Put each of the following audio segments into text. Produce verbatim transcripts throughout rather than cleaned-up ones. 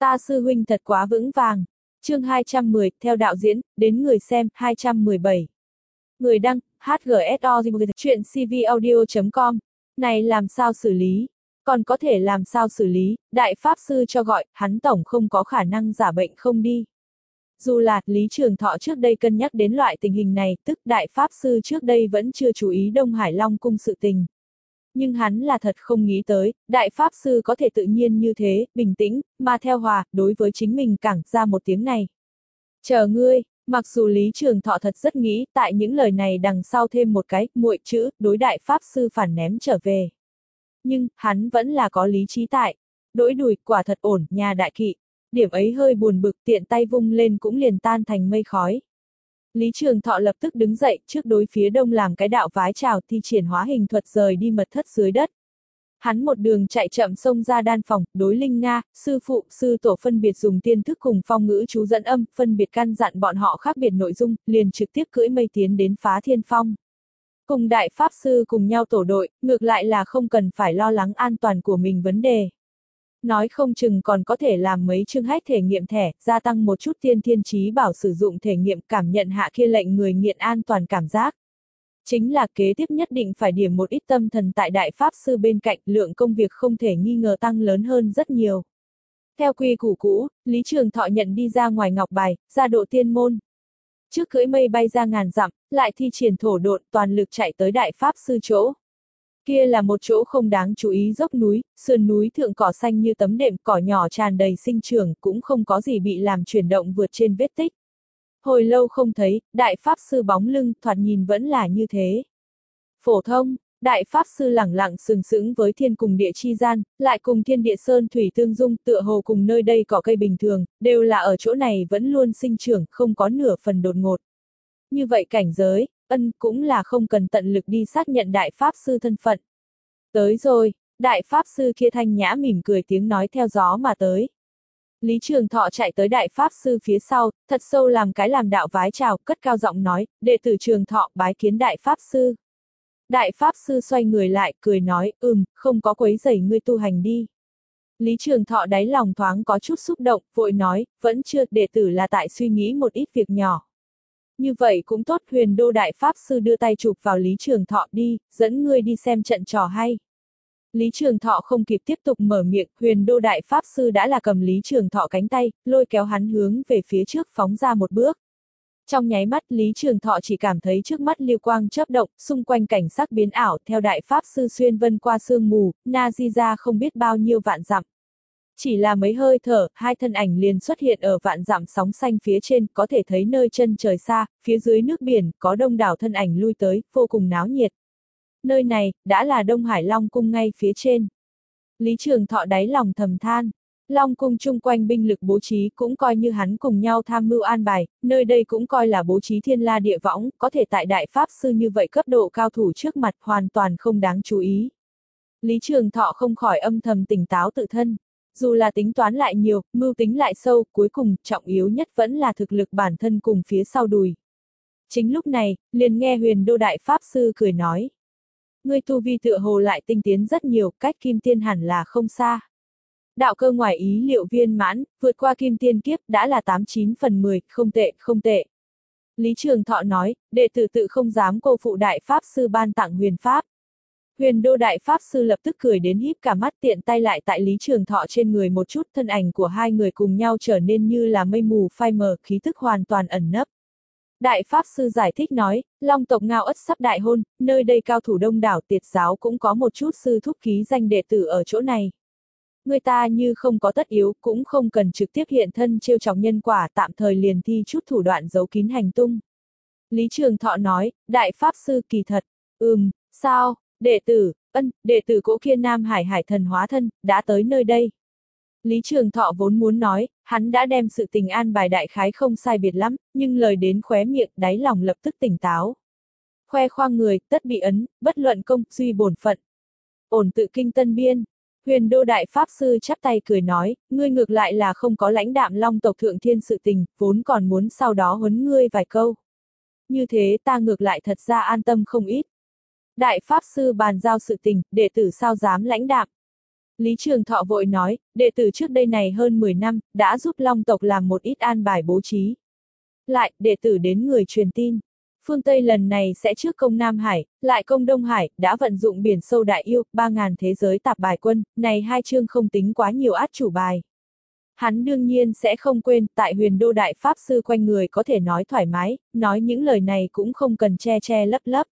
Ta sư huynh thật quá vững vàng. Chương hai trăm mười, theo đạo diễn, đến người xem, hai trăm mười bảy. Người đăng, hát giê ét o chuyện cvaudio chấm com. Này làm sao xử lý? Còn có thể làm sao xử lý, đại pháp sư cho gọi, hắn tổng không có khả năng giả bệnh không đi. Dù là, Lý Trường Thọ trước đây cân nhắc đến loại tình hình này, tức đại pháp sư trước đây vẫn chưa chú ý Đông Hải Long cung sự tình. Nhưng hắn là thật không nghĩ tới, đại pháp sư có thể tự nhiên như thế, bình tĩnh, mà theo hòa, đối với chính mình cẳng ra một tiếng này. Chờ ngươi, mặc dù Lý Trường Thọ thật rất nghĩ, tại những lời này đằng sau thêm một cái, muội chữ, đối đại pháp sư phản ném trở về. Nhưng, hắn vẫn là có lý trí tại. Đỗi đùi, quả thật ổn, nhà đại kỵ. Điểm ấy hơi buồn bực, tiện tay vung lên cũng liền tan thành mây khói. Lý Trường Thọ lập tức đứng dậy, trước đối phía đông làm cái đạo vái chào, thi triển hóa hình thuật rời đi mật thất dưới đất. Hắn một đường chạy chậm xông ra đan phòng, đối Linh Nga, sư phụ, sư tổ phân biệt dùng tiên thức cùng phong ngữ chú dẫn âm, phân biệt căn dặn bọn họ khác biệt nội dung, liền trực tiếp cưỡi mây tiến đến Phá Thiên Phong. Cùng đại pháp sư cùng nhau tổ đội, ngược lại là không cần phải lo lắng an toàn của mình vấn đề. Nói không chừng còn có thể làm mấy chương hách thể nghiệm thẻ, gia tăng một chút tiên thiên trí bảo sử dụng thể nghiệm cảm nhận hạ kia lệnh người nghiện an toàn cảm giác. Chính là kế tiếp nhất định phải điểm một ít tâm thần tại đại pháp sư bên cạnh, lượng công việc không thể nghi ngờ tăng lớn hơn rất nhiều. Theo quy củ cũ, Lý Trường Thọ nhận đi ra ngoài ngọc bài, ra độ tiên môn. Trước cưỡi mây bay ra ngàn dặm, lại thi triển thổ độn toàn lực chạy tới đại pháp sư chỗ. Kia là một chỗ không đáng chú ý dốc núi, sườn núi thượng cỏ xanh như tấm đệm, cỏ nhỏ tràn đầy sinh trưởng, cũng không có gì bị làm chuyển động vượt trên vết tích. Hồi lâu không thấy, đại pháp sư bóng lưng, thoạt nhìn vẫn là như thế. Phổ thông, đại pháp sư lẳng lặng sừng sững với thiên cùng địa chi gian, lại cùng thiên địa sơn thủy tương dung, tựa hồ cùng nơi đây cỏ cây bình thường, đều là ở chỗ này vẫn luôn sinh trưởng, không có nửa phần đột ngột. Như vậy cảnh giới, ân cũng là không cần tận lực đi xác nhận đại pháp sư thân phận. Tới rồi, đại pháp sư kia thanh nhã mỉm cười tiếng nói theo gió mà tới. Lý Trường Thọ chạy tới đại pháp sư phía sau, thật sâu làm cái làm đạo vái chào, cất cao giọng nói, đệ tử Trường Thọ bái kiến đại pháp sư. Đại pháp sư xoay người lại, cười nói, ừm, không có quấy rầy ngươi tu hành đi. Lý Trường Thọ đáy lòng thoáng có chút xúc động, vội nói, vẫn chưa, đệ tử là tại suy nghĩ một ít việc nhỏ. Như vậy cũng tốt, Huyền Đô đại pháp sư đưa tay chụp vào Lý Trường Thọ đi, dẫn ngươi đi xem trận trò hay. Lý Trường Thọ không kịp tiếp tục mở miệng, Huyền Đô đại pháp sư đã là cầm Lý Trường Thọ cánh tay, lôi kéo hắn hướng về phía trước phóng ra một bước. Trong nháy mắt Lý Trường Thọ chỉ cảm thấy trước mắt liêu quang chớp động, xung quanh cảnh sắc biến ảo, theo đại pháp sư xuyên vân qua sương mù, na di ra không biết bao nhiêu vạn dặm. Chỉ là mấy hơi thở, hai thân ảnh liền xuất hiện ở vạn dặm sóng xanh phía trên, có thể thấy nơi chân trời xa, phía dưới nước biển, có đông đảo thân ảnh lui tới, vô cùng náo nhiệt. Nơi này, đã là Đông Hải Long Cung ngay phía trên. Lý Trường Thọ đáy lòng thầm than. Long Cung chung quanh binh lực bố trí cũng coi như hắn cùng nhau tham mưu an bài, nơi đây cũng coi là bố trí thiên la địa võng, có thể tại đại pháp sư như vậy cấp độ cao thủ trước mặt hoàn toàn không đáng chú ý. Lý Trường Thọ không khỏi âm thầm tỉnh táo tự thân. Dù là tính toán lại nhiều, mưu tính lại sâu, cuối cùng, trọng yếu nhất vẫn là thực lực bản thân cùng phía sau đùi. Chính lúc này, liền nghe Huyền Đô đại pháp sư cười nói. Ngươi tu vi tựa hồ lại tinh tiến rất nhiều, cách kim tiên hẳn là không xa. Đạo cơ ngoài ý liệu viên mãn, vượt qua kim tiên kiếp đã là tám chín phần mười, không tệ, không tệ. Lý Trường Thọ nói, đệ tử tự không dám cô phụ đại pháp sư ban tặng huyền pháp. Huyền Đô đại pháp sư lập tức cười đến híp cả mắt, tiện tay lại tại Lý Trường Thọ trên người một chút, thân ảnh của hai người cùng nhau trở nên như là mây mù phai mờ, khí tức hoàn toàn ẩn nấp. Đại pháp sư giải thích nói, Long tộc Ngao Ất sắp đại hôn, nơi đây cao thủ đông đảo, Tiệt giáo cũng có một chút sư thúc ký danh đệ tử ở chỗ này. Người ta như không có tất yếu, cũng không cần trực tiếp hiện thân trêu chọc nhân quả, tạm thời liền thi chút thủ đoạn giấu kín hành tung. Lý Trường Thọ nói, đại pháp sư kỳ thật, ừm, sao, đệ tử, ân, đệ tử Cỗ Kia Nam Hải Hải thần hóa thân, đã tới nơi đây. Lý Trường Thọ vốn muốn nói, hắn đã đem sự tình an bài đại khái không sai biệt lắm, nhưng lời đến khóe miệng, đáy lòng lập tức tỉnh táo. Khoe khoang người, tất bị ấn, bất luận công, duy bổn phận. Ổn tự kinh tân biên. Huyền Đô đại pháp sư chắp tay cười nói, ngươi ngược lại là không có lãnh đạm Long tộc thượng thiên sự tình, vốn còn muốn sau đó huấn ngươi vài câu. Như thế ta ngược lại thật ra an tâm không ít. Đại pháp sư bàn giao sự tình, đệ tử sao dám lãnh đạm. Lý Trường Thọ vội nói, đệ tử trước đây này hơn mười năm, đã giúp Long tộc làm một ít an bài bố trí. Lại, đệ tử đến người truyền tin. Phương Tây lần này sẽ trước công Nam Hải, lại công Đông Hải, đã vận dụng biển sâu đại yêu, ba ngàn thế giới tạp bài quân, này hai chương không tính quá nhiều át chủ bài. Hắn đương nhiên sẽ không quên, tại huyền đô đại pháp sư quanh người có thể nói thoải mái, nói những lời này cũng không cần che che lấp lấp.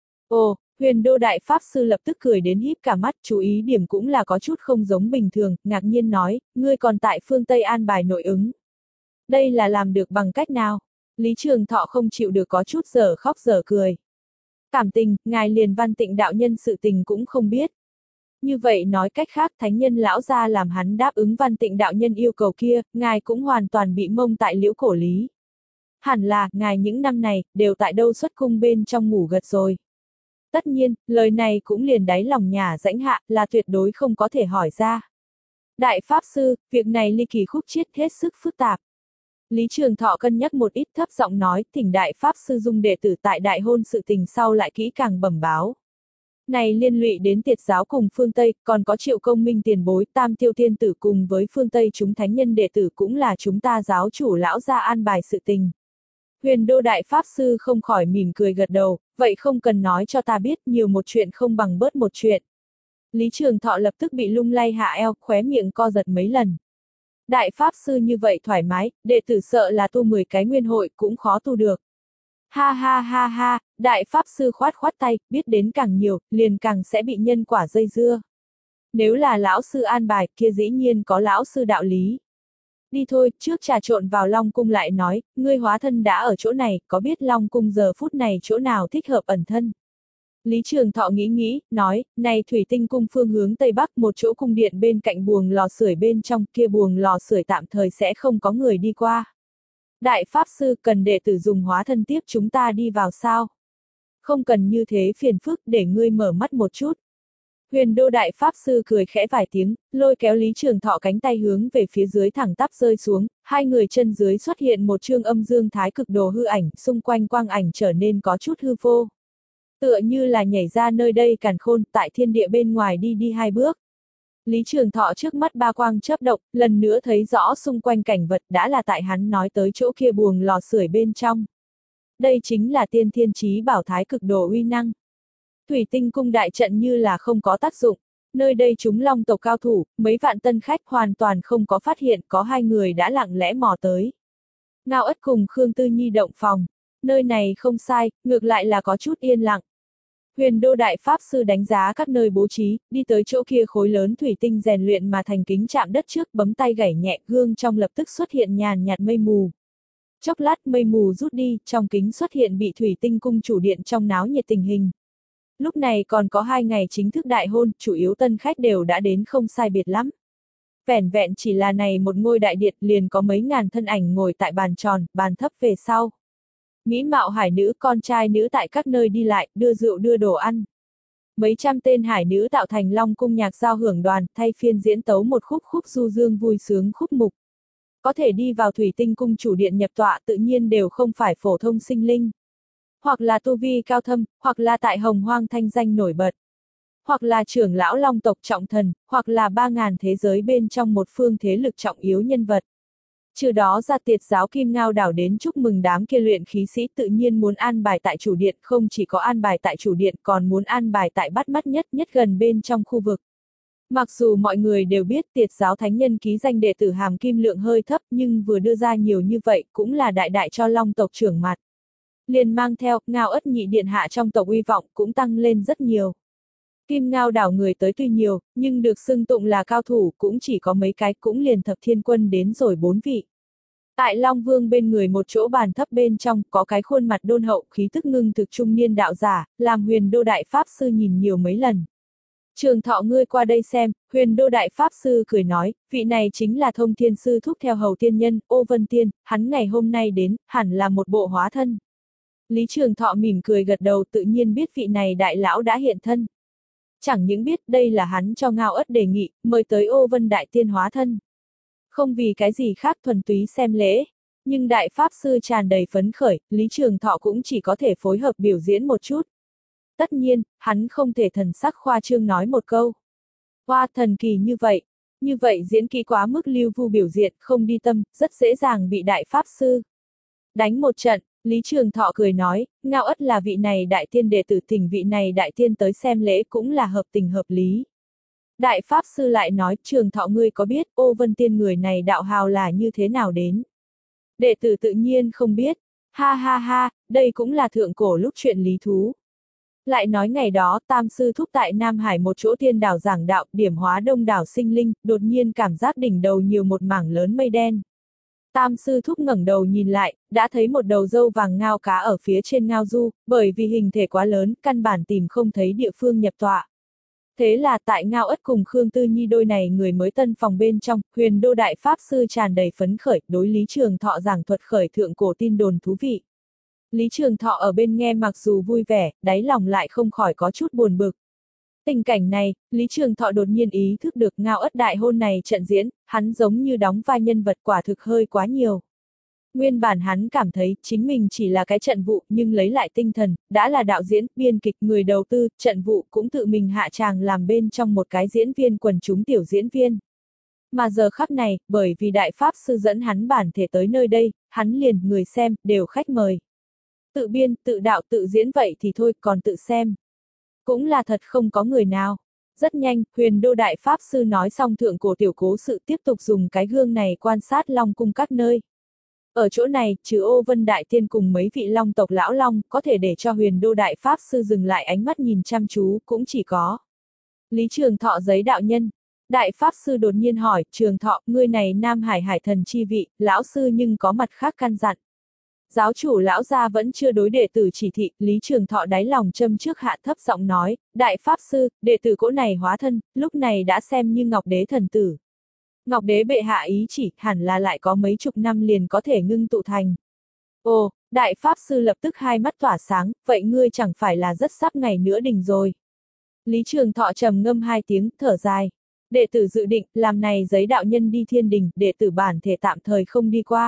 Ồ, huyền đô đại pháp sư lập tức cười đến híp cả mắt, chú ý điểm cũng là có chút không giống bình thường, ngạc nhiên nói, ngươi còn tại phương Tây an bài nội ứng. Đây là làm được bằng cách nào? Lý Trường Thọ không chịu được có chút giờ khóc giờ cười. Cảm tình, ngài liền Văn Tịnh đạo nhân sự tình cũng không biết. Như vậy nói cách khác thánh nhân lão gia làm hắn đáp ứng Văn Tịnh đạo nhân yêu cầu kia, ngài cũng hoàn toàn bị mông tại liễu cổ lý. Hẳn là, ngài những năm này, đều tại đâu xuất cung bên trong ngủ gật rồi. Tất nhiên, lời này cũng liền đáy lòng nhà rãnh hạ, là tuyệt đối không có thể hỏi ra. Đại Pháp Sư, việc này ly kỳ khúc chiết hết sức phức tạp. Lý Trường Thọ cân nhắc một ít thấp giọng nói, thỉnh Đại Pháp Sư dung đệ tử tại đại hôn sự tình sau lại kỹ càng bẩm báo. Này liên lụy đến Tiệt giáo cùng phương Tây, còn có Triệu Công Minh tiền bối, Tam Tiêu Thiên Tử cùng với phương Tây chúng thánh nhân đệ tử cũng là chúng ta giáo chủ lão gia an bài sự tình. Huyền Đô Đại Pháp Sư không khỏi mỉm cười gật đầu, vậy không cần nói cho ta biết, nhiều một chuyện không bằng bớt một chuyện. Lý Trường Thọ lập tức bị lung lay hạ eo, khóe miệng co giật mấy lần. Đại Pháp Sư như vậy thoải mái, đệ tử sợ là tu mười cái nguyên hội cũng khó tu được. Ha ha ha ha, Đại Pháp Sư khoát khoát tay, biết đến càng nhiều, liền càng sẽ bị nhân quả dây dưa. Nếu là lão sư an bài, kia dĩ nhiên có lão sư đạo lý. Đi thôi, trước trà trộn vào Long Cung lại nói, ngươi hóa thân đã ở chỗ này, có biết Long Cung giờ phút này chỗ nào thích hợp ẩn thân? Lý Trường Thọ nghĩ nghĩ, nói, này Thủy Tinh Cung phương hướng Tây Bắc một chỗ cung điện bên cạnh buồng lò sưởi bên trong, kia buồng lò sưởi tạm thời sẽ không có người đi qua. Đại Pháp Sư cần đệ tử dùng hóa thân tiếp chúng ta đi vào sao? Không cần như thế phiền phức để ngươi mở mắt một chút. Huyền Đô Đại Pháp Sư cười khẽ vài tiếng, lôi kéo Lý Trường Thọ cánh tay hướng về phía dưới thẳng tắp rơi xuống, hai người chân dưới xuất hiện một chương âm dương thái cực đồ hư ảnh, xung quanh quang ảnh trở nên có chút hư vô. Tựa như là nhảy ra nơi đây càn khôn, tại thiên địa bên ngoài đi đi hai bước. Lý Trường Thọ trước mắt ba quang chớp động, lần nữa thấy rõ xung quanh cảnh vật đã là tại hắn nói tới chỗ kia buồng lò sưởi bên trong. Đây chính là tiên thiên chí bảo thái cực đồ uy năng. Thủy Tinh Cung đại trận như là không có tác dụng, nơi đây chúng Long tộc cao thủ, mấy vạn tân khách hoàn toàn không có phát hiện có hai người đã lặng lẽ mò tới. Ngao Ất cùng Khương Tư Nhi động phòng, nơi này không sai, ngược lại là có chút yên lặng. Huyền Đô Đại Pháp Sư đánh giá các nơi bố trí, đi tới chỗ kia khối lớn thủy tinh rèn luyện mà thành kính chạm đất trước, bấm tay gảy nhẹ, gương trong lập tức xuất hiện nhàn nhạt mây mù. Chốc lát mây mù rút đi, trong kính xuất hiện bị Thủy Tinh Cung chủ điện trong náo nhiệt tình hình. Lúc này còn có hai ngày chính thức đại hôn, chủ yếu tân khách đều đã đến không sai biệt lắm. Vẻn vẹn chỉ là này một ngôi đại điện liền có mấy ngàn thân ảnh ngồi tại bàn tròn, bàn thấp về sau. Mỹ mạo hải nữ con trai nữ tại các nơi đi lại, đưa rượu đưa đồ ăn. Mấy trăm tên hải nữ tạo thành Long Cung nhạc giao hưởng đoàn, thay phiên diễn tấu một khúc khúc du dương vui sướng khúc mục. Có thể đi vào Thủy Tinh Cung chủ điện nhập tọa tự nhiên đều không phải phổ thông sinh linh. Hoặc là tu vi cao thâm, hoặc là tại hồng hoang thanh danh nổi bật. Hoặc là trưởng lão Long tộc trọng thần, hoặc là ba ngàn thế giới bên trong một phương thế lực trọng yếu nhân vật. Trừ đó ra Tiệt giáo Kim Ngao đảo đến chúc mừng đám kia luyện khí sĩ tự nhiên muốn an bài tại chủ điện, không chỉ có an bài tại chủ điện còn muốn an bài tại bắt mắt nhất nhất gần bên trong khu vực. Mặc dù mọi người đều biết Tiệt giáo thánh nhân ký danh đệ tử hàm kim lượng hơi thấp nhưng vừa đưa ra nhiều như vậy cũng là đại đại cho Long tộc trưởng mặt. Liền mang theo, Ngao Ất nhị điện hạ trong tộc uy vọng cũng tăng lên rất nhiều. Kim Ngao đảo người tới tuy nhiều, nhưng được xưng tụng là cao thủ cũng chỉ có mấy cái, cũng liền thập thiên quân đến rồi bốn vị. Tại Long Vương bên người một chỗ bàn thấp bên trong có cái khuôn mặt đôn hậu khí tức ngưng thực trung niên đạo giả, làm Huyền Đô Đại Pháp Sư nhìn nhiều mấy lần. Trường Thọ ngươi qua đây xem, Huyền Đô Đại Pháp Sư cười nói, vị này chính là Thông Thiên Sư thúc theo hầu tiên nhân, Ô Vân Tiên, hắn ngày hôm nay đến, hẳn là một bộ hóa thân. Lý Trường Thọ mỉm cười gật đầu tự nhiên biết vị này đại lão đã hiện thân. Chẳng những biết đây là hắn cho Ngao Ất đề nghị, mời tới Ô Vân Đại Tiên hóa thân. Không vì cái gì khác thuần túy xem lễ, nhưng Đại Pháp Sư tràn đầy phấn khởi, Lý Trường Thọ cũng chỉ có thể phối hợp biểu diễn một chút. Tất nhiên, hắn không thể thần sắc khoa trương nói một câu. Hoa thần kỳ như vậy, như vậy diễn kỹ quá mức lưu vu biểu diện, không đi tâm, rất dễ dàng bị đại pháp sư đánh một trận. Lý Trường Thọ cười nói, Ngao Ất là vị này đại tiên đệ tử, thỉnh vị này đại tiên tới xem lễ cũng là hợp tình hợp lý. Đại pháp sư lại nói, Trường Thọ ngươi có biết, Ô Vân Tiên người này đạo hào là như thế nào đến? Đệ tử tự nhiên không biết. Ha ha ha, đây cũng là thượng cổ lúc chuyện lý thú. Lại nói ngày đó, Tam sư thúc tại Nam Hải một chỗ tiên đảo giảng đạo, điểm hóa đông đảo sinh linh, đột nhiên cảm giác đỉnh đầu nhiều một mảng lớn mây đen. Tam sư thúc ngẩng đầu nhìn lại, đã thấy một đầu râu vàng ngao cá ở phía trên ngao du, bởi vì hình thể quá lớn, căn bản tìm không thấy địa phương nhập tọa. Thế là tại Ngao Ất cùng Khương Tư Nhi đôi này người mới tân phòng bên trong, Huyền Đô đại pháp sư tràn đầy phấn khởi, đối Lý Trường Thọ giảng thuật khởi thượng cổ tin đồn thú vị. Lý Trường Thọ ở bên nghe mặc dù vui vẻ, đáy lòng lại không khỏi có chút buồn bực. Tình cảnh này, Lý Trường Thọ đột nhiên ý thức được Ngao Ất đại hôn này trận diễn, hắn giống như đóng vai nhân vật quả thực hơi quá nhiều. Nguyên bản hắn cảm thấy chính mình chỉ là cái trận vụ, nhưng lấy lại tinh thần, đã là đạo diễn, biên kịch, người đầu tư, trận vụ cũng tự mình hạ tràng làm bên trong một cái diễn viên quần chúng tiểu diễn viên. Mà giờ khắc này, bởi vì đại pháp sư dẫn hắn bản thể tới nơi đây, hắn liền, người xem, đều khách mời. Tự biên, tự đạo, tự diễn vậy thì thôi, còn tự xem. Cũng là thật không có người nào. Rất nhanh, Huyền Đô đại pháp sư nói xong thượng cổ tiểu cố sự, tiếp tục dùng cái gương này quan sát Long cung các nơi. Ở chỗ này, trừ Ô Vân đại tiên cùng mấy vị Long tộc lão Long, có thể để cho Huyền Đô đại pháp sư dừng lại ánh mắt nhìn chăm chú, cũng chỉ có Lý Trường Thọ giấy đạo nhân. Đại pháp sư đột nhiên hỏi, Trường Thọ, ngươi này Nam Hải hải thần chi vị, lão sư nhưng có mặt khác căn dặn. Giáo chủ lão gia vẫn chưa đối đệ tử chỉ thị, Lý Trường Thọ đáy lòng châm trước hạ thấp giọng nói, đại pháp sư, đệ tử cỗ này hóa thân, lúc này đã xem như Ngọc Đế thần tử. Ngọc Đế bệ hạ ý chỉ, hẳn là lại có mấy chục năm liền có thể ngưng tụ thành. Ồ, đại pháp sư lập tức hai mắt tỏa sáng, vậy ngươi chẳng phải là rất sắp ngày nữa đình rồi. Lý Trường Thọ trầm ngâm hai tiếng, thở dài. Đệ tử dự định, làm này giấy đạo nhân đi thiên đình, đệ tử bản thể tạm thời không đi qua.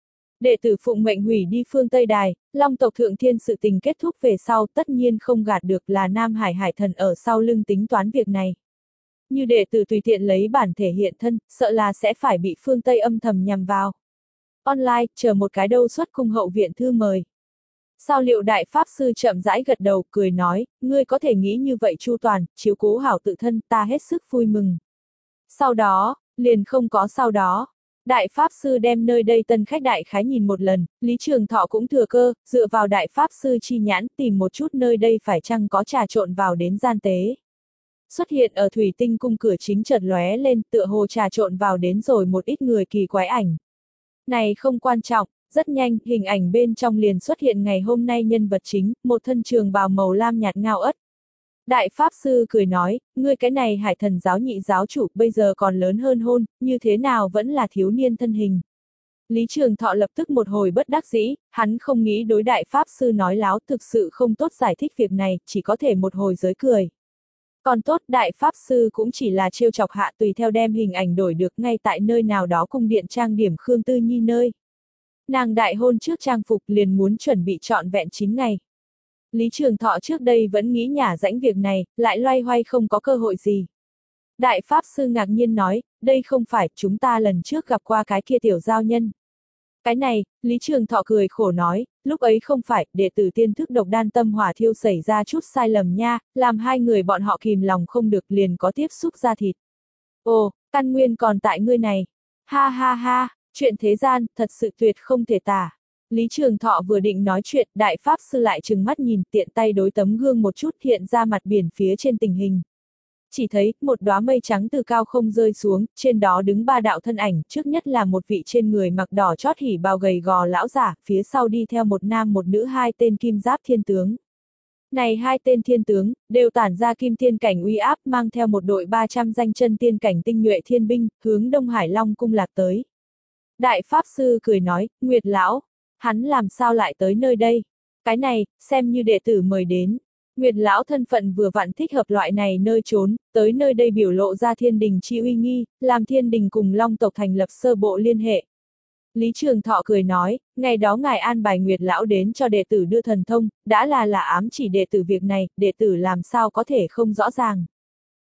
Đệ tử phụng mệnh hủy đi phương Tây Đài, Long tộc thượng thiên sự tình kết thúc về sau tất nhiên không gạt được là Nam Hải hải thần ở sau lưng tính toán việc này. Như đệ tử tùy tiện lấy bản thể hiện thân, sợ là sẽ phải bị phương Tây âm thầm nhằm vào. Online, chờ một cái đâu xuất cung hậu viện thư mời. Sao liệu đại pháp sư chậm rãi gật đầu, cười nói, ngươi có thể nghĩ như vậy chu toàn, chiếu cố hảo tự thân, ta hết sức vui mừng. Sau đó, liền không có sau đó. Đại pháp sư đem nơi đây tân khách đại khái nhìn một lần, Lý Trường Thọ cũng thừa cơ, dựa vào đại pháp sư chi nhãn tìm một chút nơi đây phải chăng có trà trộn vào đến gian tế. Xuất hiện ở thủy tinh cung cửa chính chợt lóe lên, tựa hồ trà trộn vào đến rồi một ít người kỳ quái ảnh. Này không quan trọng, rất nhanh, hình ảnh bên trong liền xuất hiện ngày hôm nay nhân vật chính, một thân trường bào màu lam nhạt Ngao Ất. Đại pháp sư cười nói, ngươi cái này hải thần giáo nhị giáo chủ bây giờ còn lớn hơn hôn, như thế nào vẫn là thiếu niên thân hình. Lý Trường Thọ lập tức một hồi bất đắc dĩ, hắn không nghĩ đối đại pháp sư nói láo, thực sự không tốt giải thích việc này, chỉ có thể một hồi giới cười. Còn tốt, đại pháp sư cũng chỉ là trêu chọc hạ, tùy theo đem hình ảnh đổi được ngay tại nơi nào đó cung điện trang điểm Khương Tư Nhi nơi. Nàng đại hôn trước trang phục liền muốn chuẩn bị trọn vẹn chín ngày. Lý Trường Thọ trước đây vẫn nghĩ nhả rãnh việc này, lại loay hoay không có cơ hội gì. Đại pháp sư ngạc nhiên nói, đây không phải chúng ta lần trước gặp qua cái kia tiểu giao nhân. Cái này, Lý Trường Thọ cười khổ nói, lúc ấy không phải, đệ tử tiên thức độc đan tâm hỏa thiêu xảy ra chút sai lầm nha, làm hai người bọn họ kìm lòng không được liền có tiếp xúc ra thịt. Ồ, căn nguyên còn tại ngươi này. Ha ha ha, chuyện thế gian, thật sự tuyệt không thể tả. Lý Trường Thọ vừa định nói chuyện, đại pháp sư lại trừng mắt nhìn, tiện tay đối tấm gương một chút hiện ra mặt biển phía trên tình hình. Chỉ thấy, một đóa mây trắng từ cao không rơi xuống, trên đó đứng ba đạo thân ảnh, trước nhất là một vị trên người mặc đỏ chót hỉ bào gầy gò lão giả, phía sau đi theo một nam một nữ hai tên kim giáp thiên tướng. Này hai tên thiên tướng, đều tản ra kim thiên cảnh uy áp mang theo một đội ba trăm danh chân tiên cảnh tinh nhuệ thiên binh, hướng Đông Hải Long cung lạc tới. Đại pháp sư cười nói, Nguyệt lão, hắn làm sao lại tới nơi đây? Cái này, xem như đệ tử mời đến. Nguyệt lão thân phận vừa vặn thích hợp loại này nơi trốn, tới nơi đây biểu lộ ra thiên đình chi uy nghi, làm thiên đình cùng Long tộc thành lập sơ bộ liên hệ. Lý Trường Thọ cười nói, ngày đó ngài an bài Nguyệt lão đến cho đệ tử đưa thần thông, đã là là ám chỉ đệ tử việc này, đệ tử làm sao có thể không rõ ràng.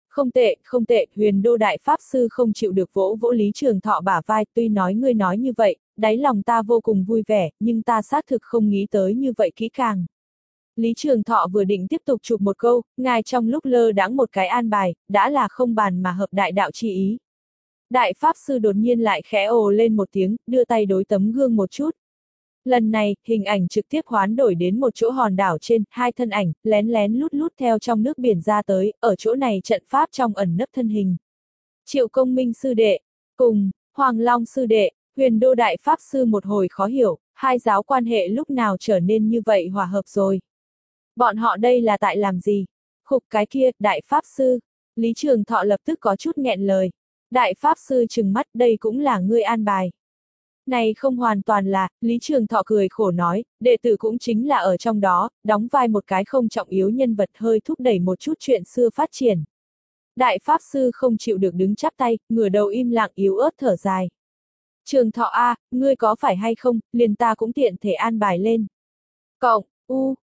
Không tệ, không tệ, Huyền Đô Đại Pháp Sư không chịu được vỗ vỗ Lý Trường Thọ bả vai, tuy nói ngươi nói như vậy, đáy lòng ta vô cùng vui vẻ, nhưng ta xác thực không nghĩ tới như vậy kỹ càng. Lý Trường Thọ vừa định tiếp tục chụp một câu, ngài trong lúc lơ đãng một cái an bài, đã là không bàn mà hợp đại đạo chi ý. Đại Pháp Sư đột nhiên lại khẽ ồ lên một tiếng, đưa tay đối tấm gương một chút. Lần này, hình ảnh trực tiếp hoán đổi đến một chỗ hòn đảo trên, hai thân ảnh, lén lén lút lút theo trong nước biển ra tới, ở chỗ này trận pháp trong ẩn nấp thân hình. Triệu Công Minh sư đệ, cùng, Hoàng Long sư đệ, Huyền Đô Đại Pháp Sư một hồi khó hiểu, hai giáo quan hệ lúc nào trở nên như vậy hòa hợp rồi. Bọn họ đây là tại làm gì? Khục cái kia, Đại Pháp Sư. Lý Trường Thọ lập tức có chút nghẹn lời. Đại Pháp Sư trừng mắt, đây cũng là ngươi an bài. Này không hoàn toàn là, Lý Trường Thọ cười khổ nói, đệ tử cũng chính là ở trong đó, đóng vai một cái không trọng yếu nhân vật hơi thúc đẩy một chút chuyện xưa phát triển. Đại Pháp Sư không chịu được đứng chắp tay, ngửa đầu im lặng yếu ớt thở dài. Trường Thọ A, ngươi có phải hay không, liền ta cũng tiện thể an bài lên. Cộng, U,